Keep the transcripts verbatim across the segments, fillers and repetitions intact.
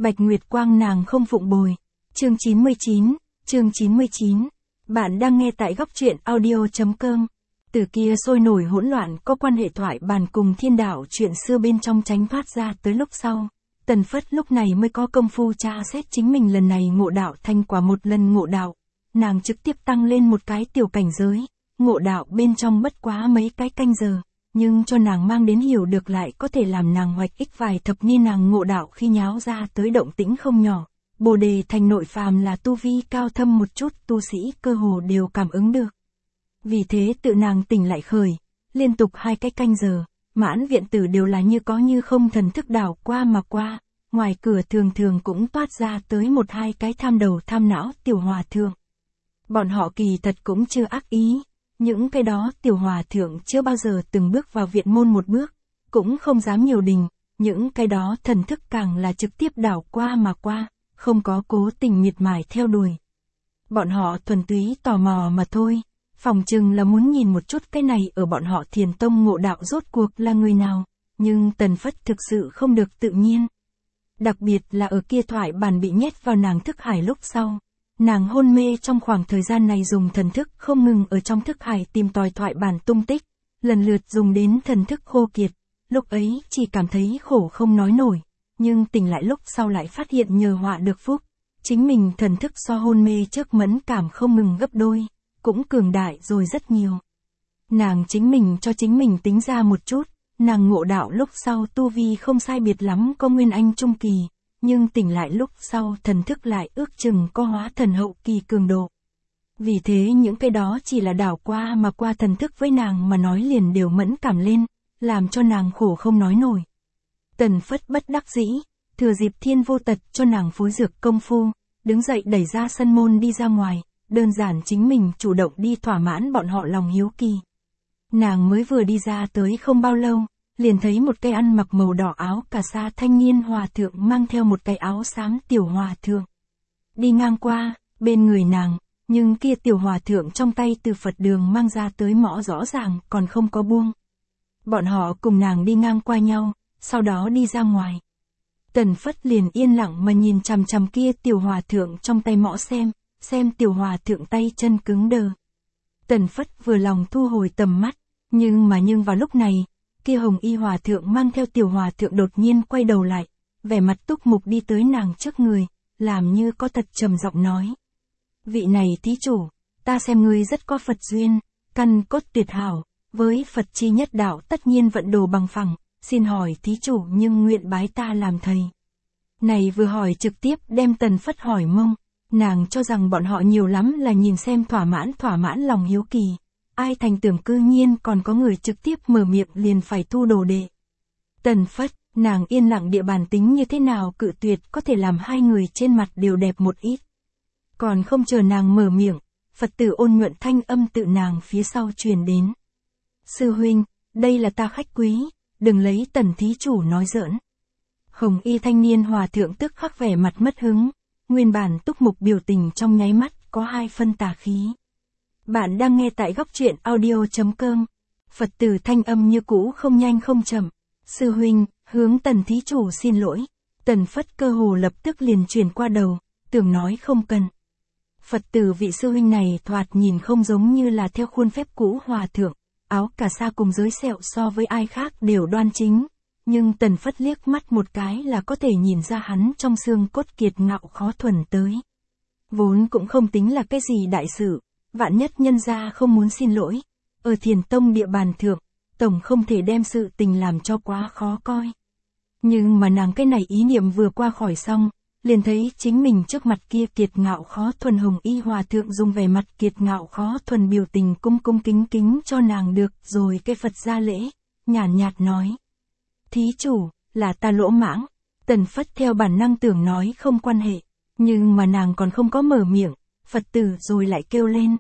Bạch Nguyệt Quang nàng không phụng bồi. Chương chín mươi chín, chương chín mươi chín. Bạn đang nghe tại góc truyện audio.com. Từ kia sôi nổi hỗn loạn có quan hệ thoại bàn cùng thiên đạo chuyện xưa bên trong tránh thoát ra tới lúc sau. Tần Phất lúc này mới có công phu tra xét chính mình lần này ngộ đạo thành quả một lần ngộ đạo. Nàng trực tiếp tăng lên một cái tiểu cảnh giới, ngộ đạo bên trong bất quá mấy cái canh giờ. Nhưng cho nàng mang đến hiểu được lại có thể làm nàng hoạch ích vài thập niên nàng ngộ đạo khi nháo ra tới động tĩnh không nhỏ. Bồ đề thành nội phàm là tu vi cao thâm một chút tu sĩ cơ hồ đều cảm ứng được. Vì thế tự nàng tỉnh lại khởi, liên tục hai cái canh giờ, mãn viện tử đều là như có như không thần thức đảo qua mà qua, ngoài cửa thường thường cũng toát ra tới một hai cái tham đầu tham não tiểu hòa thượng. Bọn họ kỳ thật cũng chưa ác ý. Những cái đó tiểu hòa thượng chưa bao giờ từng bước vào viện môn một bước, cũng không dám nhiều đình, những cái đó thần thức càng là trực tiếp đảo qua mà qua, không có cố tình miệt mài theo đuổi. Bọn họ thuần túy tò mò mà thôi, phòng chừng là muốn nhìn một chút cái này ở bọn họ thiền tông ngộ đạo rốt cuộc là người nào, nhưng Tần Phất thực sự không được tự nhiên. Đặc biệt là ở kia thoại bàn bị nhét vào nàng thức hải lúc sau. Nàng hôn mê trong khoảng thời gian này dùng thần thức không ngừng ở trong thức hải tìm tòi thoại bản tung tích, lần lượt dùng đến thần thức khô kiệt, lúc ấy chỉ cảm thấy khổ không nói nổi, nhưng tỉnh lại lúc sau lại phát hiện nhờ họa được phúc, chính mình thần thức so hôn mê trước mẫn cảm không ngừng gấp đôi, cũng cường đại rồi rất nhiều. Nàng chính mình cho chính mình tính ra một chút, nàng ngộ đạo lúc sau tu vi không sai biệt lắm có nguyên anh trung kỳ. Nhưng tỉnh lại lúc sau thần thức lại ước chừng có hóa thần hậu kỳ cường độ. Vì thế những cái đó chỉ là đảo qua mà qua thần thức với nàng mà nói liền đều mẫn cảm lên, làm cho nàng khổ không nói nổi. Tần Phất bất đắc dĩ, thừa dịp thiên vô tật cho nàng phối dược công phu, đứng dậy đẩy ra sân môn đi ra ngoài, đơn giản chính mình chủ động đi thỏa mãn bọn họ lòng hiếu kỳ. Nàng mới vừa đi ra tới không bao lâu. Liền thấy một cây ăn mặc màu đỏ áo cà sa thanh niên hòa thượng mang theo một cái áo xám tiểu hòa thượng. Đi ngang qua, bên người nàng, nhưng kia tiểu hòa thượng trong tay từ Phật đường mang ra tới mõ rõ ràng còn không có buông. Bọn họ cùng nàng đi ngang qua nhau, sau đó đi ra ngoài. Tần Phất liền yên lặng mà nhìn chằm chằm kia tiểu hòa thượng trong tay mõ xem, xem tiểu hòa thượng tay chân cứng đờ. Tần Phất vừa lòng thu hồi tầm mắt, nhưng mà nhưng vào lúc này, kia hồng y hòa thượng mang theo tiểu hòa thượng đột nhiên quay đầu lại, vẻ mặt túc mục đi tới nàng trước người, làm như có thật trầm giọng nói. Vị này thí chủ, ta xem ngươi rất có Phật duyên, căn cốt tuyệt hảo, với Phật chi nhất đạo tất nhiên vận đồ bằng phẳng, xin hỏi thí chủ nhưng nguyện bái ta làm thầy. Này vừa hỏi trực tiếp đem Tần Phất hỏi mông, nàng cho rằng bọn họ nhiều lắm là nhìn xem thỏa mãn thỏa mãn lòng hiếu kỳ. Ai thành tưởng cư nhiên còn có người trực tiếp mở miệng liền phải thu đồ đệ. Tần Phất, nàng yên lặng địa bàn tính như thế nào cự tuyệt có thể làm hai người trên mặt đều đẹp một ít. Còn không chờ nàng mở miệng, Phật tử ôn nhuận thanh âm tự nàng phía sau truyền đến. Sư huynh, đây là ta khách quý, đừng lấy Tần thí chủ nói giỡn. Hồng y thanh niên hòa thượng tức khắc vẻ mặt mất hứng, nguyên bản túc mục biểu tình trong nháy mắt có hai phân tà khí. Bạn đang nghe tại góc truyện audio.com. Phật tử thanh âm như cũ không nhanh không chậm. Sư huynh, hướng Tần thí chủ xin lỗi. Tần Phất cơ hồ lập tức liền truyền qua đầu, tưởng nói không cần. Phật tử vị sư huynh này thoạt nhìn không giống như là theo khuôn phép cũ hòa thượng, áo cà sa cùng giới sẹo so với ai khác đều đoan chính. Nhưng Tần Phất liếc mắt một cái là có thể nhìn ra hắn trong xương cốt kiệt ngạo khó thuần tới. Vốn cũng không tính là cái gì đại sự. Vạn nhất nhân gia không muốn xin lỗi, ở thiền tông địa bàn thượng, tổng không thể đem sự tình làm cho quá khó coi. Nhưng mà nàng cái này ý niệm vừa qua khỏi xong, liền thấy chính mình trước mặt kia kiệt ngạo khó thuần hồng y hòa thượng dùng vẻ mặt kiệt ngạo khó thuần biểu tình cung cung kính kính cho nàng được rồi cái Phật gia lễ, nhàn nhạt, nhạt nói. Thí chủ, là ta lỗ mãng. Tần Phất theo bản năng tưởng nói không quan hệ, nhưng mà nàng còn không có mở miệng. Phật tử rồi lại kêu lên.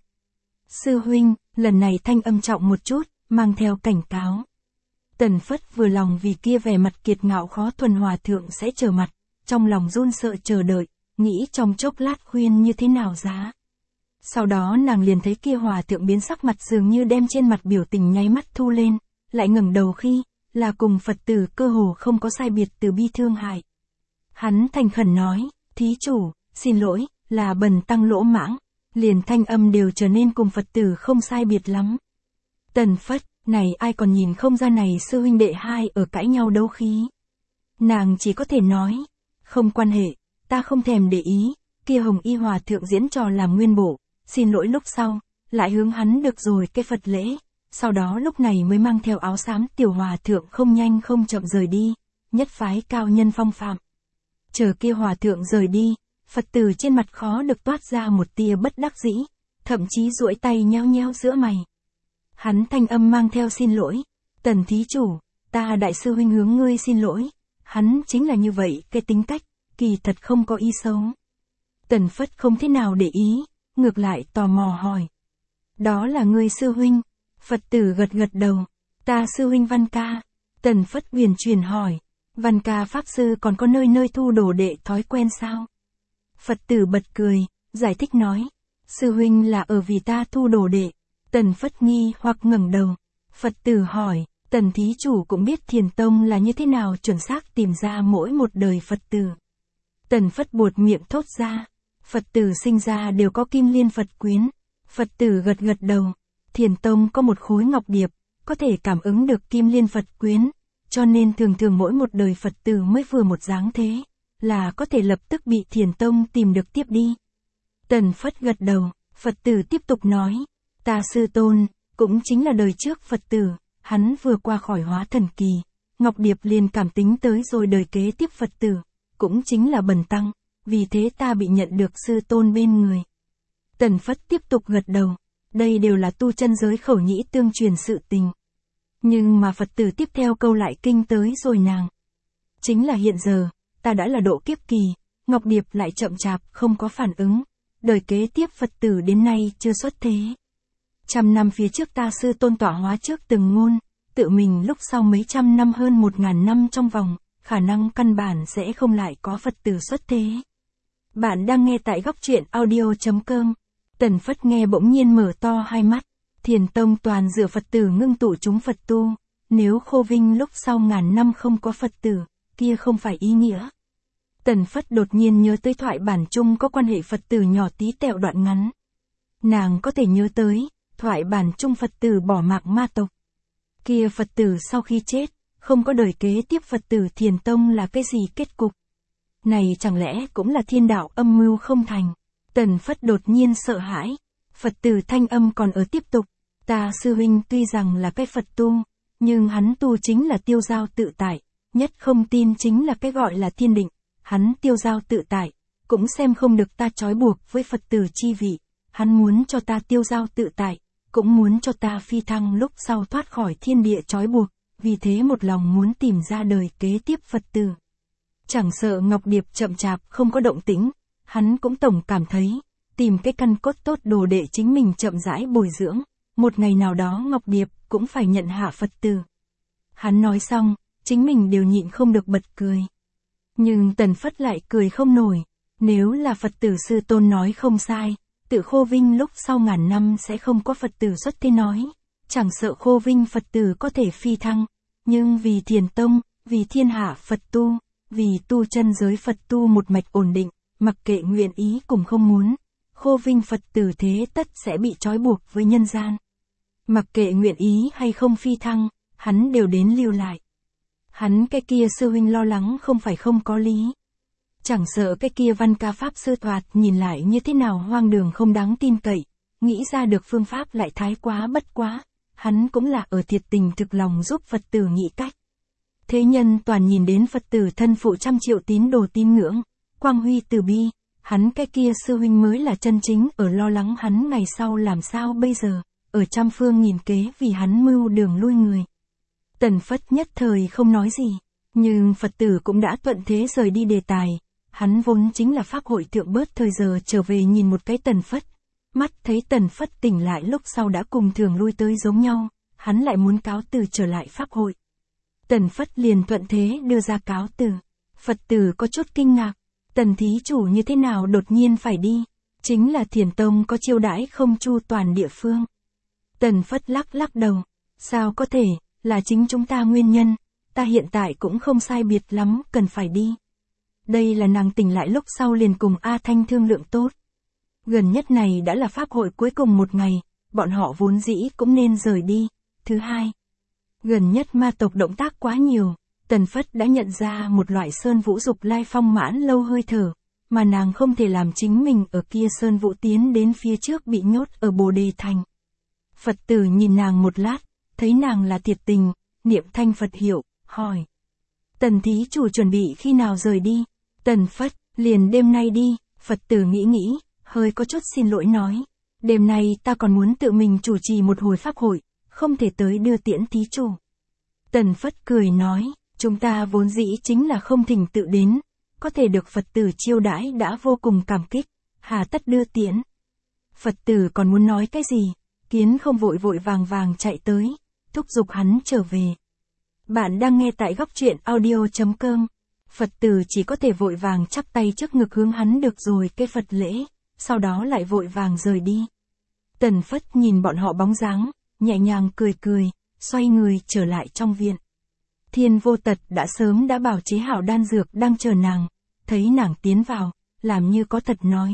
Sư huynh, lần này thanh âm trọng một chút, mang theo cảnh cáo. Tần Phất vừa lòng vì kia vẻ mặt kiệt ngạo khó thuần hòa thượng sẽ trở mặt, trong lòng run sợ chờ đợi, nghĩ trong chốc lát khuyên như thế nào giá. Sau đó nàng liền thấy kia hòa thượng biến sắc mặt dường như đem trên mặt biểu tình nháy mắt thu lên, lại ngẩng đầu khi, là cùng Phật tử cơ hồ không có sai biệt từ bi thương hại. Hắn thành khẩn nói, thí chủ, xin lỗi, là bần tăng lỗ mãng, liền thanh âm đều trở nên cùng Phật tử không sai biệt lắm. Tần Phất, này ai còn nhìn không ra này sư huynh đệ hai ở cãi nhau đấu khí. Nàng chỉ có thể nói, không quan hệ, ta không thèm để ý, kia Hồng Y Hòa thượng diễn trò làm nguyên bộ, xin lỗi lúc sau, lại hướng hắn được rồi cái Phật lễ, sau đó lúc này mới mang theo áo xám tiểu hòa thượng không nhanh không chậm rời đi, nhất phái cao nhân phong phạm. Chờ kia hòa thượng rời đi, Phật tử trên mặt khó được toát ra một tia bất đắc dĩ, thậm chí duỗi tay nheo nheo giữa mày. Hắn thanh âm mang theo xin lỗi, Tần thí chủ, ta đại sư huynh hướng ngươi xin lỗi, hắn chính là như vậy, cái tính cách, kỳ thật không có ý xấu. Tần Phất không thế nào để ý, ngược lại tò mò hỏi. Đó là ngươi sư huynh, Phật tử gật gật đầu, ta sư huynh Văn Ca. Tần Phất huyền truyền hỏi, Văn Ca Pháp Sư còn có nơi nơi thu đồ đệ thói quen sao? Phật tử bật cười, giải thích nói, sư huynh là ở vì ta thu đồ đệ. Tần Phất nghi hoặc ngẩng đầu, Phật tử hỏi, Tần thí chủ cũng biết Thiền Tông là như thế nào chuẩn xác tìm ra mỗi một đời Phật tử. Tần Phất buột miệng thốt ra, Phật tử sinh ra đều có kim liên Phật quyến. Phật tử gật gật đầu, Thiền Tông có một khối ngọc điệp, có thể cảm ứng được kim liên Phật quyến, cho nên thường thường mỗi một đời Phật tử mới vừa một dáng thế, là có thể lập tức bị Thiền Tông tìm được tiếp đi. Tần Phất gật đầu, Phật tử tiếp tục nói, ta sư tôn, cũng chính là đời trước Phật tử, hắn vừa qua khỏi hóa thần kỳ, Ngọc Điệp liền cảm tính tới rồi đời kế tiếp Phật tử, cũng chính là bần tăng, vì thế ta bị nhận được sư tôn bên người. Tần Phất tiếp tục gật đầu, đây đều là tu chân giới khẩu nhĩ tương truyền sự tình. Nhưng mà Phật tử tiếp theo câu lại kinh tới rồi nàng. Chính là hiện giờ, ta đã là độ kiếp kỳ, Ngọc Điệp lại chậm chạp không có phản ứng, đời kế tiếp Phật tử đến nay chưa xuất thế. Trăm năm phía trước ta sư tôn tọa hóa trước từng ngôn, tự mình lúc sau mấy trăm năm hơn một ngàn năm trong vòng, khả năng căn bản sẽ không lại có Phật tử xuất thế. Bạn đang nghe tại góc truyện audio.com. Tần Phất nghe bỗng nhiên mở to hai mắt, Thiền Tông toàn dựa Phật tử ngưng tụ chúng Phật tu, nếu Khô Vinh lúc sau ngàn năm không có Phật tử, kia không phải ý nghĩa. Tần Phất đột nhiên nhớ tới thoại bản chung có quan hệ Phật tử nhỏ tí tẹo đoạn ngắn. Nàng có thể nhớ tới, thoại bản chung Phật tử bỏ mạc ma tộc. Kia Phật tử sau khi chết, không có đời kế tiếp Phật tử Thiền Tông là cái gì kết cục? Này chẳng lẽ cũng là thiên đạo âm mưu không thành? Tần Phất đột nhiên sợ hãi. Phật tử thanh âm còn ở tiếp tục. Ta sư huynh tuy rằng là cái Phật tu, nhưng hắn tu chính là tiêu giao tự tại. Nhất không tin chính là cái gọi là thiên định. Hắn tiêu giao tự tại, cũng xem không được ta trói buộc với Phật tử chi vị. Hắn muốn cho ta tiêu giao tự tại, cũng muốn cho ta phi thăng lúc sau thoát khỏi thiên địa trói buộc. Vì thế một lòng muốn tìm ra đời kế tiếp Phật tử. Chẳng sợ Ngọc Điệp chậm chạp không có động tĩnh, hắn cũng tổng cảm thấy, tìm cái căn cốt tốt đồ đệ chính mình chậm rãi bồi dưỡng, một ngày nào đó Ngọc Điệp cũng phải nhận hạ Phật tử. Hắn nói xong, chính mình đều nhịn không được bật cười. Nhưng Tần Phất lại cười không nổi, nếu là Phật tử sư tôn nói không sai, tự Khô Vinh lúc sau ngàn năm sẽ không có Phật tử xuất thế nói, chẳng sợ Khô Vinh Phật tử có thể phi thăng, nhưng vì Thiền Tông, vì thiên hạ Phật tu, vì tu chân giới Phật tu một mạch ổn định, mặc kệ nguyện ý cùng không muốn, Khô Vinh Phật tử thế tất sẽ bị trói buộc với nhân gian. Mặc kệ nguyện ý hay không phi thăng, hắn đều đến lưu lại. Hắn cái kia sư huynh lo lắng không phải không có lý. Chẳng sợ cái kia Văn Ca Pháp Sư thoạt nhìn lại như thế nào hoang đường không đáng tin cậy, nghĩ ra được phương pháp lại thái quá bất quá, hắn cũng là ở thiệt tình thực lòng giúp Phật tử nghĩ cách. Thế nhân toàn nhìn đến Phật tử thân phụ trăm triệu tín đồ tín ngưỡng, quang huy từ bi, hắn cái kia sư huynh mới là chân chính ở lo lắng hắn ngày sau làm sao bây giờ, ở trăm phương nghìn kế vì hắn mưu đường lui người. Tần Phất nhất thời không nói gì, nhưng Phật tử cũng đã thuận thế rời đi đề tài, hắn vốn chính là pháp hội thượng bớt thời giờ trở về nhìn một cái Tần Phất, mắt thấy Tần Phất tỉnh lại lúc sau đã cùng thường lui tới giống nhau, hắn lại muốn cáo từ trở lại pháp hội. Tần Phất liền thuận thế đưa ra cáo từ. Phật tử có chút kinh ngạc, Tần thí chủ như thế nào đột nhiên phải đi, chính là Thiền Tông có chiêu đãi không chu toàn địa phương. Tần Phất lắc lắc đầu, sao có thể, là chính chúng ta nguyên nhân, ta hiện tại cũng không sai biệt lắm, cần phải đi. Đây là nàng tỉnh lại lúc sau liền cùng A Thanh thương lượng tốt. Gần nhất này đã là pháp hội cuối cùng một ngày, bọn họ vốn dĩ cũng nên rời đi. Thứ hai, gần nhất ma tộc động tác quá nhiều, Tần Phất đã nhận ra một loại sơn vũ dục lai phong mãn lâu hơi thở, mà nàng không thể làm chính mình ở kia sơn vũ tiến đến phía trước bị nhốt ở Bồ Đề Thành. Phật tử nhìn nàng một lát, thấy nàng là thiệt tình, niệm thanh Phật hiệu, hỏi. Tần thí chủ chuẩn bị khi nào rời đi? Tần Phất, liền đêm nay đi. Phật tử nghĩ nghĩ, hơi có chút xin lỗi nói. Đêm nay ta còn muốn tự mình chủ trì một hồi pháp hội, không thể tới đưa tiễn thí chủ. Tần Phất cười nói, chúng ta vốn dĩ chính là không thỉnh tự đến, có thể được Phật tử chiêu đãi đã vô cùng cảm kích, hà tất đưa tiễn. Phật tử còn muốn nói cái gì, Kiến không vội vội vàng vàng chạy tới, thúc giục hắn trở về. Bạn đang nghe tại góc truyện audio.com. Phật tử chỉ có thể vội vàng chắp tay trước ngực hướng hắn được rồi cây Phật lễ, sau đó lại vội vàng rời đi. Tần Phất nhìn bọn họ bóng dáng, nhẹ nhàng cười cười, xoay người trở lại trong viện. Thiên Vô Tật đã sớm đã bảo chế hảo đan dược đang chờ nàng, thấy nàng tiến vào, làm như có thật nói.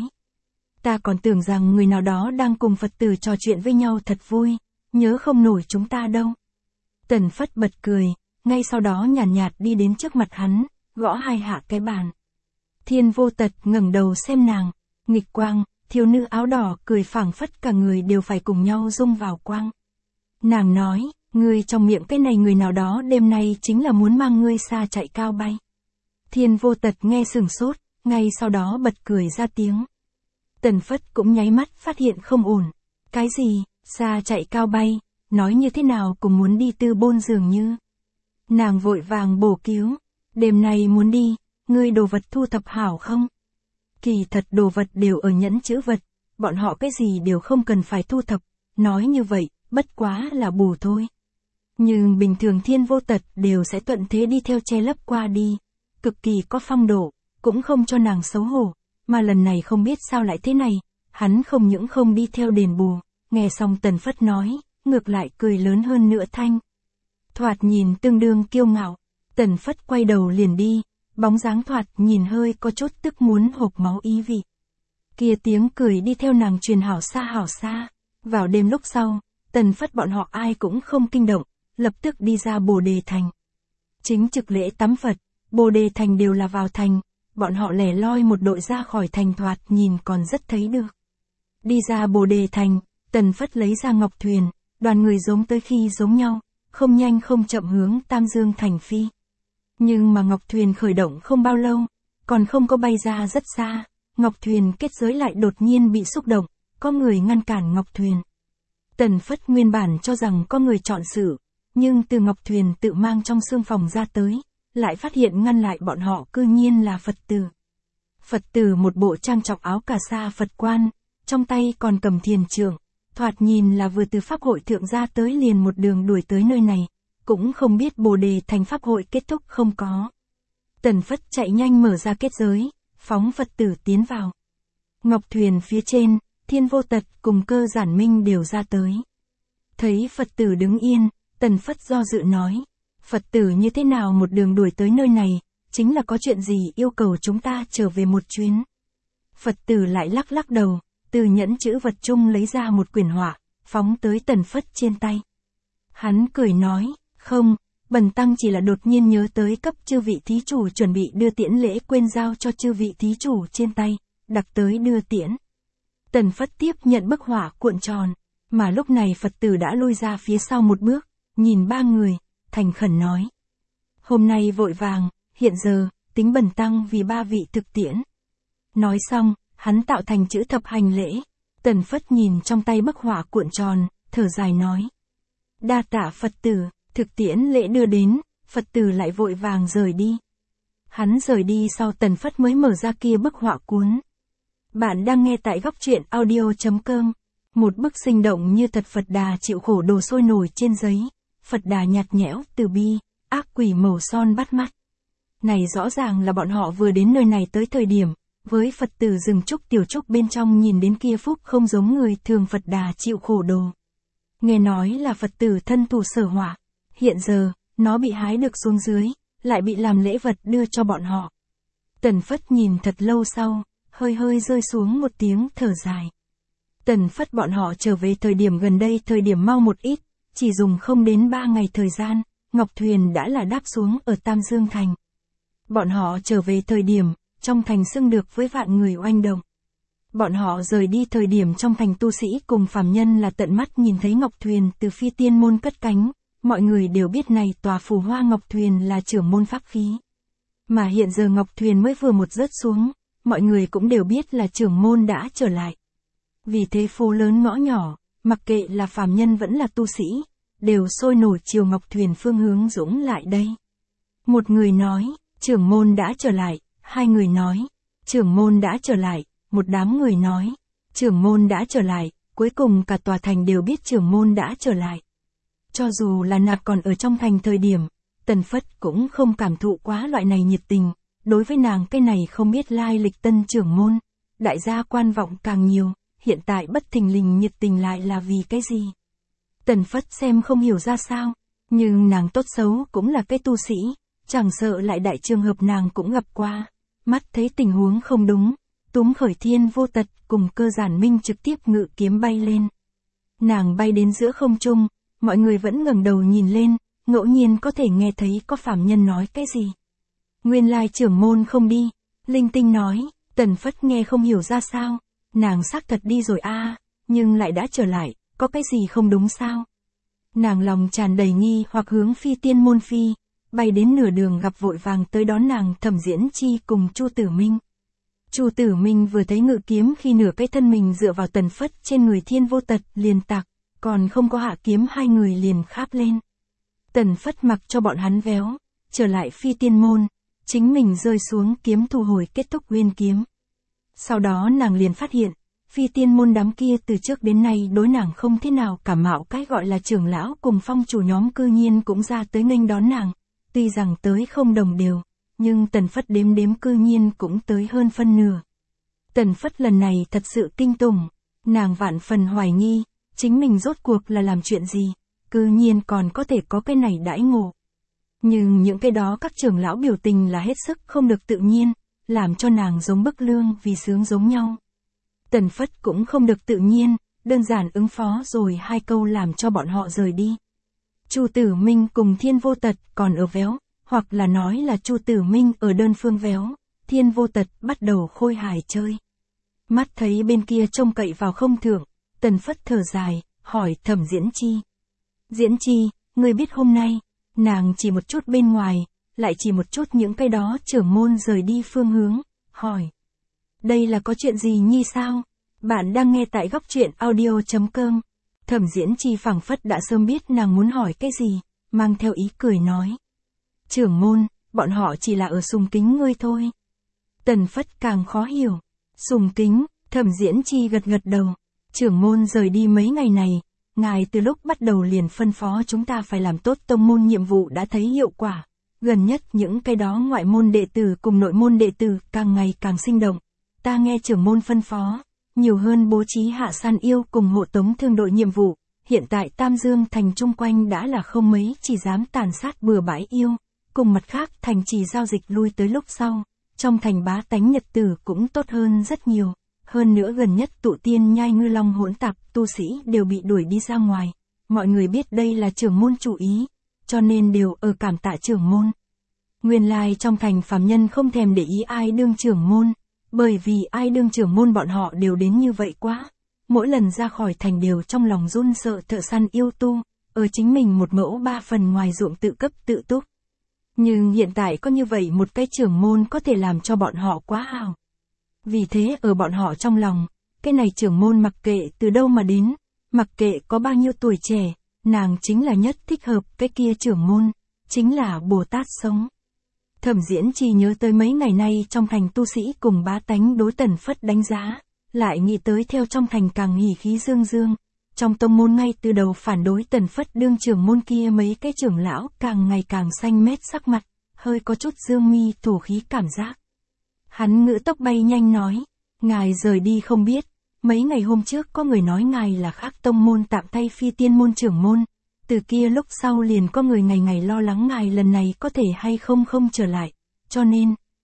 Ta còn tưởng rằng người nào đó đang cùng Phật tử trò chuyện với nhau thật vui, nhớ không nổi chúng ta đâu. Tần Phất bật cười, ngay sau đó nhàn nhạt, nhạt đi đến trước mặt hắn, gõ hai hạ cái bàn. Thiên Vô Tật ngẩng đầu xem nàng, nghịch quang, thiếu nữ áo đỏ cười phảng phất cả người đều phải cùng nhau rung vào quang. Nàng nói, ngươi trong miệng cái này người nào đó đêm nay chính là muốn mang ngươi xa chạy cao bay. Thiên Vô Tật nghe sửng sốt, ngay sau đó bật cười ra tiếng. Tần Phất cũng nháy mắt phát hiện không ổn. Cái gì, xa chạy cao bay, nói như thế nào cũng muốn đi tư bôn dường như. Nàng vội vàng bổ cứu, đêm nay muốn đi, ngươi đồ vật thu thập hảo không? Kỳ thật đồ vật đều ở nhẫn chữ vật, bọn họ cái gì đều không cần phải thu thập, nói như vậy, bất quá là bù thôi. Nhưng bình thường Thiên Vô Tật đều sẽ thuận thế đi theo che lấp qua đi, cực kỳ có phong độ, cũng không cho nàng xấu hổ, mà lần này không biết sao lại thế này, hắn không những không đi theo đền bù, nghe xong Tần Phất nói, ngược lại cười lớn hơn nữa thanh. Thoạt nhìn tương đương kiêu ngạo, Tần Phất quay đầu liền đi, bóng dáng thoạt nhìn hơi có chút tức muốn hộc máu ý vị. Kia tiếng cười đi theo nàng truyền hảo xa hảo xa, vào đêm lúc sau, Tần Phất bọn họ ai cũng không kinh động, lập tức đi ra Bồ Đề Thành. Chính trực lễ tắm Phật, Bồ Đề Thành đều là vào thành, bọn họ lẻ loi một đội ra khỏi thành thoạt nhìn còn rất thấy được. Đi ra Bồ Đề Thành, Tần Phất lấy ra ngọc thuyền, đoàn người giống tới khi giống nhau, không nhanh không chậm hướng Tam Dương Thành phi. Nhưng mà ngọc thuyền khởi động không bao lâu, còn không có bay ra rất xa, ngọc thuyền kết giới lại đột nhiên bị xúc động, có người ngăn cản ngọc thuyền. Tần Phất nguyên bản cho rằng có người chọn sự, nhưng từ ngọc thuyền tự mang trong xương phòng ra tới, lại phát hiện ngăn lại bọn họ cư nhiên là Phật tử. Phật tử một bộ trang trọng áo cà sa Phật quan, trong tay còn cầm thiền trượng, thoạt nhìn là vừa từ pháp hội thượng ra tới liền một đường đuổi tới nơi này, cũng không biết Bồ Đề Thành pháp hội kết thúc không có. Tần Phất chạy nhanh mở ra kết giới, phóng Phật tử tiến vào. Ngọc thuyền phía trên, Thiên Vô Tật cùng Cơ Giản Minh đều ra tới. Thấy Phật tử đứng yên, Tần Phất do dự nói, Phật tử như thế nào một đường đuổi tới nơi này, chính là có chuyện gì yêu cầu chúng ta trở về một chuyến. Phật tử lại lắc lắc đầu, từ nhẫn chữ vật chung lấy ra một quyển họa, phóng tới Tần Phất trên tay. Hắn cười nói, không, bần tăng chỉ là đột nhiên nhớ tới cấp chư vị thí chủ chuẩn bị đưa tiễn lễ quên giao cho chư vị thí chủ trên tay, đặc tới đưa tiễn. Tần Phất tiếp nhận bức họa cuộn tròn, mà lúc này Phật tử đã lui ra phía sau một bước, nhìn ba người, thành khẩn nói. Hôm nay vội vàng, hiện giờ, tính bần tăng vì ba vị thực tiễn. Nói xong, hắn tạo thành chữ thập hành lễ. Tần Phất nhìn trong tay bức họa cuộn tròn, thở dài nói. Đa tạ Phật tử, thực tiễn lễ đưa đến, Phật tử lại vội vàng rời đi. Hắn rời đi sau Tần Phất mới mở ra kia bức họa cuốn. Bạn đang nghe tại góc truyện audio.com. Một bức sinh động như thật Phật Đà chịu khổ đồ sôi nổi trên giấy. Phật Đà nhạt nhẽo, từ bi, ác quỷ màu son bắt mắt. Này rõ ràng là bọn họ vừa đến nơi này tới thời điểm, với Phật tử rừng trúc tiểu trúc bên trong nhìn đến kia phúc không giống người thường Phật Đà chịu khổ đồ. Nghe nói là Phật tử thân thủ sở hỏa, hiện giờ, nó bị hái được xuống dưới, lại bị làm lễ vật đưa cho bọn họ. Tần Phất nhìn thật lâu sau, hơi hơi rơi xuống một tiếng thở dài. Tần Phất bọn họ trở về thời điểm gần đây, thời điểm mau một ít, chỉ dùng không đến ba ngày thời gian, Ngọc Thuyền đã là đáp xuống ở Tam Dương Thành. Bọn họ trở về thời điểm, trong thành xưng được với vạn người oanh động. Bọn họ rời đi thời điểm trong thành tu sĩ cùng phàm nhân là tận mắt nhìn thấy Ngọc Thuyền từ Phi Tiên Môn cất cánh, mọi người đều biết này tòa phù hoa Ngọc Thuyền là trưởng môn pháp khí. Mà hiện giờ Ngọc Thuyền mới vừa một rớt xuống, mọi người cũng đều biết là trưởng môn đã trở lại. Vì thế phố lớn ngõ nhỏ, mặc kệ là phàm nhân vẫn là tu sĩ, đều sôi nổi chiều Ngọc Thuyền phương hướng dũng lại đây. Một người nói, trưởng môn đã trở lại, hai người nói, trưởng môn đã trở lại, một đám người nói, trưởng môn đã trở lại, cuối cùng cả tòa thành đều biết trưởng môn đã trở lại. Cho dù là nạp còn ở trong thành thời điểm, Tần Phất cũng không cảm thụ quá loại này nhiệt tình, đối với nàng cái này không biết lai lịch tân trưởng môn, đại gia quan vọng càng nhiều, hiện tại bất thình lình nhiệt tình lại là vì cái gì? Tần Phất xem không hiểu ra sao, nhưng nàng tốt xấu cũng là cái tu sĩ, chẳng sợ lại đại trường hợp nàng cũng gặp qua, mắt thấy tình huống không đúng, túm khởi Thiên Vô Tật cùng Cơ Giản Minh trực tiếp ngự kiếm bay lên. Nàng bay đến giữa không trung, mọi người vẫn ngẩng đầu nhìn lên, ngẫu nhiên có thể nghe thấy có phàm nhân nói cái gì. Nguyên lai trưởng môn không đi, linh tinh nói, Tần Phất nghe không hiểu ra sao, nàng xác thật đi rồi a, à, nhưng lại đã trở lại, có cái gì không đúng sao? Nàng lòng tràn đầy nghi hoặc hướng Phi Tiên Môn phi, bay đến nửa đường gặp vội vàng tới đón nàng Thẩm Diễn Chi cùng Chu Tử Minh. Chu Tử Minh vừa thấy ngự kiếm khi nửa cái thân mình dựa vào Tần Phất trên người Thiên Vô Tật liền tạc, còn không có hạ kiếm hai người liền kháp lên. Tần Phất mặc cho bọn hắn véo, trở lại Phi Tiên Môn, chính mình rơi xuống kiếm thu hồi kết thúc nguyên kiếm. Sau đó nàng liền phát hiện, Phi Tiên Môn đám kia từ trước đến nay đối nàng không thế nào cảm mạo, cái gọi là trưởng lão cùng phong chủ nhóm cư nhiên cũng ra tới nghênh đón nàng, tuy rằng tới không đồng đều, nhưng Tần Phất đếm đếm cư nhiên cũng tới hơn phân nửa. Tần Phất lần này thật sự kinh tủng, nàng vạn phần hoài nghi, chính mình rốt cuộc là làm chuyện gì, cư nhiên còn có thể có cái này đãi ngộ. Nhưng những cái đó các trưởng lão biểu tình là hết sức không được tự nhiên, làm cho nàng giống bức lương vì sướng giống nhau. Tần Phất cũng không được tự nhiên, đơn giản ứng phó rồi hai câu làm cho bọn họ rời đi. Chu Tử Minh cùng Thiên Vô Tật còn ở véo, hoặc là nói là Chu Tử Minh ở đơn phương véo, Thiên Vô Tật bắt đầu khôi hài chơi. Mắt thấy bên kia trông cậy vào không thượng, Tần Phất thở dài, hỏi Thẩm Diễn Chi. Diễn Chi, ngươi biết hôm nay, nàng chỉ một chút bên ngoài, lại chỉ một chút những cái đó trưởng môn rời đi phương hướng, hỏi. Đây là có chuyện gì nhi sao? Bạn đang nghe tại góc truyện audio chấm com. Thẩm Diễn Chi phảng phất đã sớm biết nàng muốn hỏi cái gì, mang theo ý cười nói. Trưởng môn, bọn họ chỉ là ở sùng kính ngươi thôi. Tần Phất càng khó hiểu. Sùng kính, Thẩm Diễn Chi gật gật đầu. Trưởng môn rời đi mấy ngày này, ngài từ lúc bắt đầu liền phân phó chúng ta phải làm tốt tông môn nhiệm vụ đã thấy hiệu quả. Gần nhất những cái đó ngoại môn đệ tử cùng nội môn đệ tử càng ngày càng sinh động. Ta nghe trưởng môn phân phó, nhiều hơn bố trí hạ san yêu cùng hộ tống thương đội nhiệm vụ. Hiện tại Tam Dương thành chung quanh đã là không mấy chỉ dám tàn sát bừa bãi yêu. Cùng mặt khác thành trì giao dịch lui tới lúc sau, trong thành bá tánh nhật tử cũng tốt hơn rất nhiều. Hơn nữa gần nhất tụ tiên nhai ngư long hỗn tạp tu sĩ đều bị đuổi đi ra ngoài. Mọi người biết đây là trưởng môn chủ ý, cho nên đều ở cảm tạ trưởng môn. Nguyên lai trong thành phàm nhân không thèm để ý ai đương trưởng môn, bởi vì ai đương trưởng môn bọn họ đều đến như vậy quá. Mỗi lần ra khỏi thành đều trong lòng run sợ thợ săn yêu tu, ở chính mình một mẫu ba phần ngoài ruộng tự cấp tự túc. Nhưng hiện tại có như vậy một cái trưởng môn có thể làm cho bọn họ quá hào. Vì thế ở bọn họ trong lòng, cái này trưởng môn mặc kệ từ đâu mà đến, mặc kệ có bao nhiêu tuổi trẻ, nàng chính là nhất thích hợp cái kia trưởng môn, chính là Bồ Tát sống. Thẩm Diễn Chi nhớ tới mấy ngày nay trong thành tu sĩ cùng bá tánh đối Tần Phất đánh giá, lại nghĩ tới theo trong thành càng hỉ khí dương dương, trong tông môn ngay từ đầu phản đối Tần Phất đương trưởng môn kia mấy cái trưởng lão càng ngày càng xanh mét sắc mặt, hơi có chút dương mi thổ khí cảm giác. Hắn ngữ tốc bay nhanh nói, ngài rời đi không biết, mấy ngày hôm trước có người nói ngài là khác tông môn tạm thay Phi Tiên Môn trưởng môn, từ kia lúc sau liền có người ngày ngày lo lắng ngài lần này có thể hay không không trở lại, cho nên,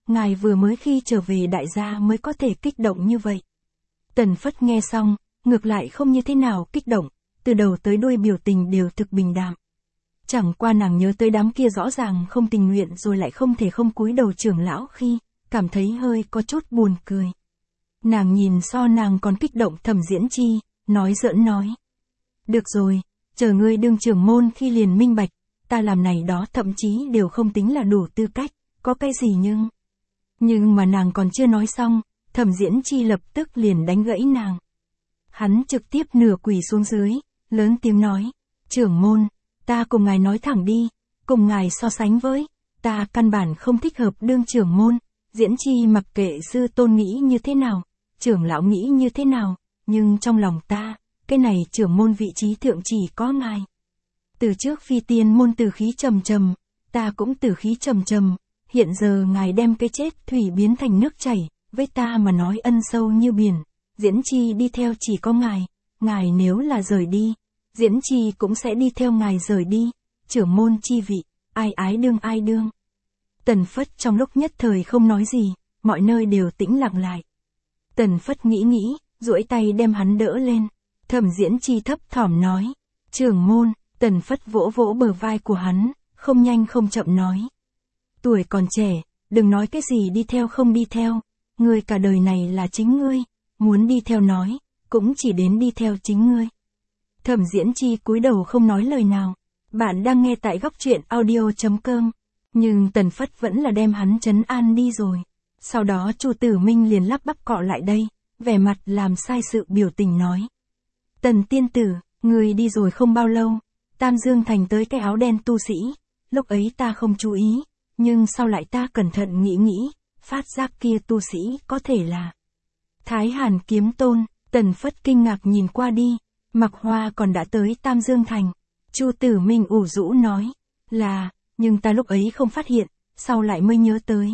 ngài vừa mới khi trở về đại gia mới có thể kích động như vậy. Tần Phất nghe xong, ngược lại không như thế nào kích động, từ đầu tới đuôi biểu tình đều thực bình đạm. Chẳng qua nàng nhớ tới đám kia rõ ràng không tình nguyện rồi lại không thể không cúi đầu trưởng lão khi, cảm thấy hơi có chút buồn cười. Nàng nhìn so nàng còn kích động Thẩm Diễn Chi, nói giỡn nói. Được rồi, chờ ngươi đương trưởng môn khi liền minh bạch, ta làm này đó thậm chí đều không tính là đủ tư cách, có cái gì nhưng... Nhưng mà nàng còn chưa nói xong, Thẩm Diễn Chi lập tức liền đánh gãy nàng. Hắn trực tiếp nửa quỳ xuống dưới, lớn tiếng nói, trưởng môn, ta cùng ngài nói thẳng đi, cùng ngài so sánh với, ta căn bản không thích hợp đương trưởng môn, Diễn Chi mặc kệ sư tôn nghĩ như thế nào, trưởng lão nghĩ như thế nào, nhưng trong lòng ta, cái này trưởng môn vị trí thượng chỉ có ngài. Từ trước phi tiên môn tử khí trầm trầm, ta cũng tử khí trầm trầm, hiện giờ ngài đem cái chết thủy biến thành nước chảy, với ta mà nói ân sâu như biển, Diễn Chi đi theo chỉ có ngài, ngài nếu là rời đi, Diễn Chi cũng sẽ đi theo ngài rời đi, trưởng môn chi vị, ai ái đương ai đương. Tần Phất trong lúc nhất thời không nói gì, mọi nơi đều tĩnh lặng lại. Tần Phất nghĩ nghĩ, duỗi tay đem hắn đỡ lên. Thẩm Diễn Chi thấp thỏm nói, trưởng môn. Tần Phất vỗ vỗ bờ vai của hắn, không nhanh không chậm nói. Tuổi còn trẻ, đừng nói cái gì đi theo không đi theo, ngươi cả đời này là chính ngươi, muốn đi theo nói, cũng chỉ đến đi theo chính ngươi. Thẩm Diễn Chi cúi đầu không nói lời nào. Bạn đang nghe tại góc truyện audio chấm com. Nhưng Tần Phất vẫn là đem hắn trấn an đi rồi. Sau đó Chu Tử Minh liền lắp bắp cọ lại đây, vẻ mặt làm sai sự biểu tình nói. Tần tiên tử, người đi rồi không bao lâu, Tam Dương Thành tới cái áo đen tu sĩ, lúc ấy ta không chú ý, nhưng sau lại ta cẩn thận nghĩ nghĩ, phát giác kia tu sĩ có thể là Thái Hàn Kiếm Tôn. Tần Phất kinh ngạc nhìn qua đi, Mặc Hoa còn đã tới Tam Dương Thành. Chu Tử Minh ủ rũ nói, là, nhưng ta lúc ấy không phát hiện, sau lại mới nhớ tới.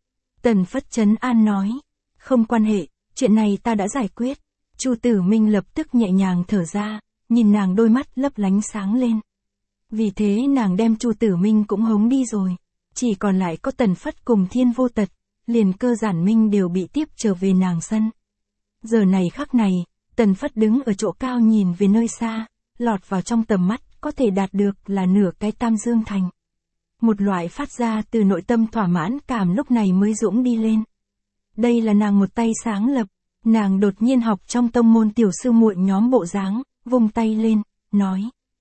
Tần Phất trấn an nói, không quan hệ, chuyện này ta đã giải quyết. Chu Tử Minh lập tức nhẹ nhàng thở ra, nhìn nàng đôi mắt lấp lánh sáng lên. Vì thế nàng đem Chu Tử Minh cũng hống đi rồi, chỉ còn lại có Tần Phất cùng Thiên Vô Tật, liền Cơ Giản Minh đều bị tiếp trở về nàng sân. Giờ này khắc này, Tần Phất đứng ở chỗ cao nhìn về nơi xa, lọt vào trong tầm mắt, có thể đạt được là nửa cái Tam Dương Thành. Một loại phát ra từ nội tâm thỏa mãn cảm lúc này mới dũng đi lên. Đây là nàng một tay sáng lập, nàng đột nhiên học trong tông môn tiểu sư muội nhóm bộ dáng, vung tay lên, nói.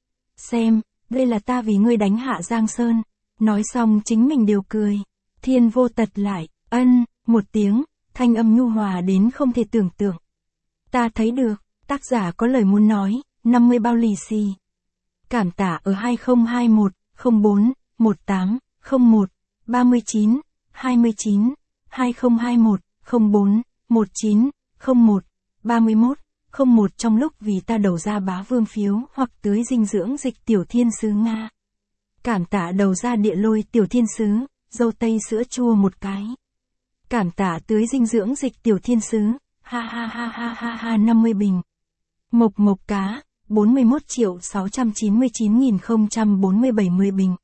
Xem, đây là ta vì ngươi đánh hạ Giang Sơn. Nói xong chính mình đều cười. Thiên Vô Tật lại, ân, một tiếng, thanh âm nhu hòa đến không thể tưởng tượng. Ta thấy được, tác giả có lời muốn nói, năm mươi bao lì xì. Cảm tạ ở hai không hai một, không bốn, một tám, không một, ba mươi chín, hai mươi chín, hai không hai một, không bốn, một chín, không một, ba mươi mốt, không một trong lúc vì ta đầu ra bá vương phiếu hoặc tưới dinh dưỡng dịch tiểu thiên sứ Nga. Cảm tạ đầu ra địa lôi tiểu thiên sứ, dâu tây sữa chua một cái. Cảm tạ tưới dinh dưỡng dịch tiểu thiên sứ, ha ha ha ha ha ha năm mươi bình. Mộc mộc cá, bốn mươi mốt triệu sáu trăm chín mươi chín nghìn không trăm bốn mươi bảy mươi bình.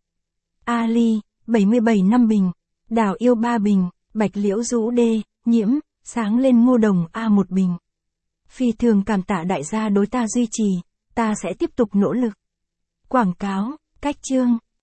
Ali, bảy mươi bảy năm bình. Đào yêu ba bình, bạch liễu rũ đê, nhiễm, sáng lên ngô đồng A một bình. Phi thường cảm tạ đại gia đối ta duy trì, ta sẽ tiếp tục nỗ lực. Quảng cáo, cách chương.